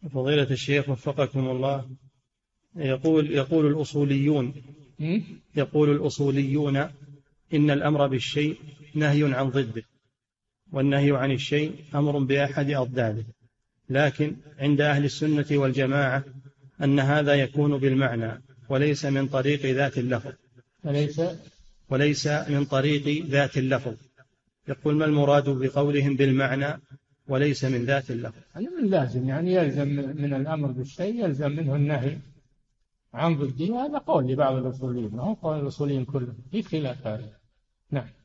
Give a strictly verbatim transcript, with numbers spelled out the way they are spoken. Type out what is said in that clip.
فضيلة الشيخ وفقكم الله، يقول يقول الأصوليون يقول الأصوليون إن الأمر بالشيء نهي عن ضده، والنهي عن الشيء أمر بأحد أضداده، لكن عند أهل السنة والجماعة أن هذا يكون بالمعنى وليس من طريق ذات اللفظ وليس وليس من طريق ذات اللفظ. يقول: ما المراد بقولهم بالمعنى وليس من ذات اللفظ؟ هذا من لازم، يعني يلزم من الأمر بالشيء يلزم منه النهي عن ضده. هذا قول لبعض الأصوليين، ما هو قول الأصوليين كلهم، في خلاف هذا. نعم.